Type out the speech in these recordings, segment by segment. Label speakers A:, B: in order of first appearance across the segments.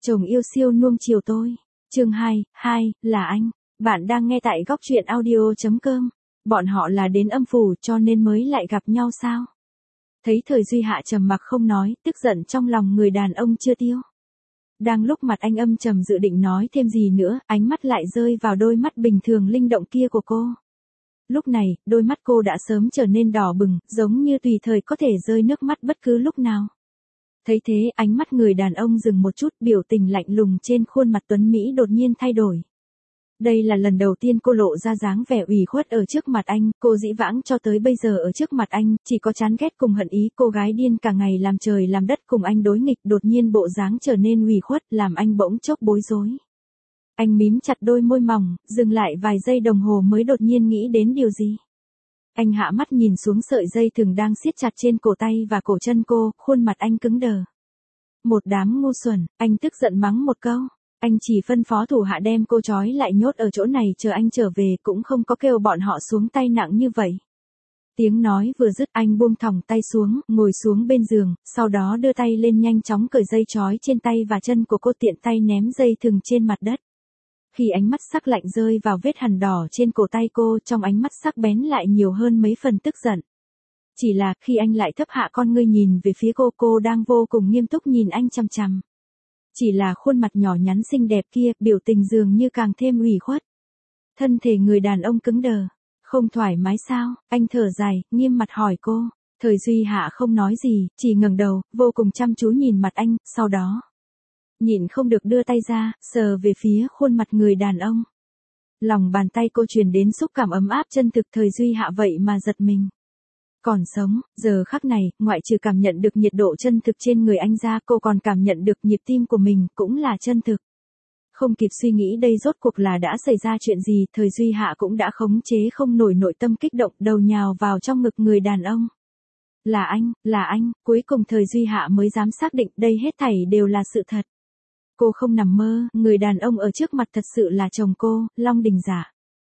A: Chồng yêu siêu nuông chiều tôi. Chương 2, là anh. Bạn đang nghe tại góc truyện audio.com. Bọn họ là đến âm phủ cho nên mới lại gặp nhau sao? Thấy Thời Duy Hạ trầm mặc không nói, tức giận trong lòng người đàn ông chưa tiêu. Đang lúc mặt anh âm trầm dự định nói thêm gì nữa, ánh mắt lại rơi vào đôi mắt bình thường linh động kia của cô. Lúc này, đôi mắt cô đã sớm trở nên đỏ bừng, giống như tùy thời có thể rơi nước mắt bất cứ lúc nào. Thấy thế, ánh mắt người đàn ông dừng một chút, biểu tình lạnh lùng trên khuôn mặt tuấn Mỹ đột nhiên thay đổi. Đây là lần đầu tiên cô lộ ra dáng vẻ ủy khuất ở trước mặt anh, cô dĩ vãng cho tới bây giờ ở trước mặt anh, chỉ có chán ghét cùng hận ý, cô gái điên cả ngày làm trời làm đất cùng anh đối nghịch, đột nhiên bộ dáng trở nên ủy khuất, làm anh bỗng chốc bối rối. Anh mím chặt đôi môi mỏng, dừng lại vài giây đồng hồ mới đột nhiên nghĩ đến điều gì. Anh hạ mắt nhìn xuống sợi dây thừng đang siết chặt trên cổ tay và cổ chân cô, khuôn mặt anh cứng đờ. Một đám ngu xuẩn, anh tức giận mắng một câu. Anh chỉ phân phó thủ hạ đem cô trói lại nhốt ở chỗ này chờ anh trở về, cũng không có kêu bọn họ xuống tay nặng như vậy. Tiếng nói vừa dứt, anh buông thõng tay xuống, ngồi xuống bên giường, sau đó đưa tay lên nhanh chóng cởi dây trói trên tay và chân của cô, tiện tay ném dây thừng trên mặt đất. Khi ánh mắt sắc lạnh rơi vào vết hằn đỏ trên cổ tay cô, trong ánh mắt sắc bén lại nhiều hơn mấy phần tức giận. Chỉ là, khi anh lại thấp hạ con ngươi nhìn về phía cô đang vô cùng nghiêm túc nhìn anh chằm chằm. Chỉ là khuôn mặt nhỏ nhắn xinh đẹp kia, biểu tình dường như càng thêm ủy khuất. Thân thể người đàn ông cứng đờ. Không thoải mái sao? Anh thở dài, nghiêm mặt hỏi cô. Thời Duy Hạ không nói gì, chỉ ngẩng đầu, vô cùng chăm chú nhìn mặt anh, sau đó nhịn không được đưa tay ra, sờ về phía khuôn mặt người đàn ông. Lòng bàn tay cô truyền đến xúc cảm ấm áp chân thực. Thời Duy Hạ vậy mà giật mình. Còn sống, giờ khắc này, ngoại trừ cảm nhận được nhiệt độ chân thực trên người anh ra, cô còn cảm nhận được nhịp tim của mình, cũng là chân thực. Không kịp suy nghĩ đây rốt cuộc là đã xảy ra chuyện gì, Thời Duy Hạ cũng đã khống chế không nổi nội tâm kích động, đầu nhào vào trong ngực người đàn ông. Là anh, cuối cùng Thời Duy Hạ mới dám xác định đây hết thảy đều là sự thật. Cô không nằm mơ, người đàn ông ở trước mặt thật sự là chồng cô, Long Đình Giả.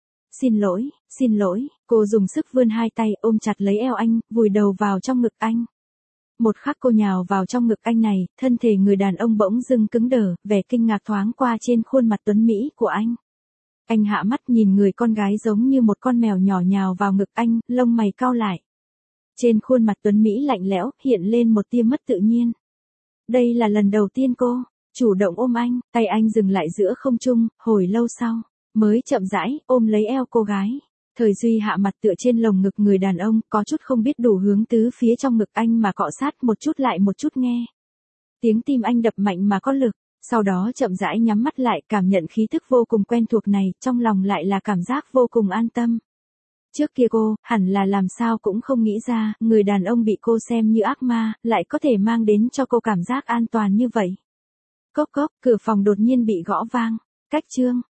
A: Xin lỗi, cô dùng sức vươn hai tay ôm chặt lấy eo anh, vùi đầu vào trong ngực anh. Một khắc cô nhào vào trong ngực anh này, thân thể người đàn ông bỗng dưng cứng đờ, vẻ kinh ngạc thoáng qua trên khuôn mặt tuấn Mỹ của anh. Anh hạ mắt nhìn người con gái giống như một con mèo nhỏ nhào vào ngực anh, lông mày cau lại. Trên khuôn mặt tuấn Mỹ lạnh lẽo, hiện lên một tia mất tự nhiên. Đây là lần đầu tiên cô chủ động ôm anh, tay anh dừng lại giữa không trung, hồi lâu sau mới chậm rãi ôm lấy eo cô gái. Thời Duy Hạ mặt tựa trên lồng ngực người đàn ông, có chút không biết đủ hướng tứ phía trong ngực anh mà cọ sát một chút lại một chút nghe. Tiếng tim anh đập mạnh mà có lực, sau đó chậm rãi nhắm mắt lại, cảm nhận khí thức vô cùng quen thuộc này, trong lòng lại là cảm giác vô cùng an tâm. Trước kia cô, hẳn là làm sao cũng không nghĩ ra, người đàn ông bị cô xem như ác ma, lại có thể mang đến cho cô cảm giác an toàn như vậy. Cốc cốc, cửa phòng đột nhiên bị gõ vang. Cách chương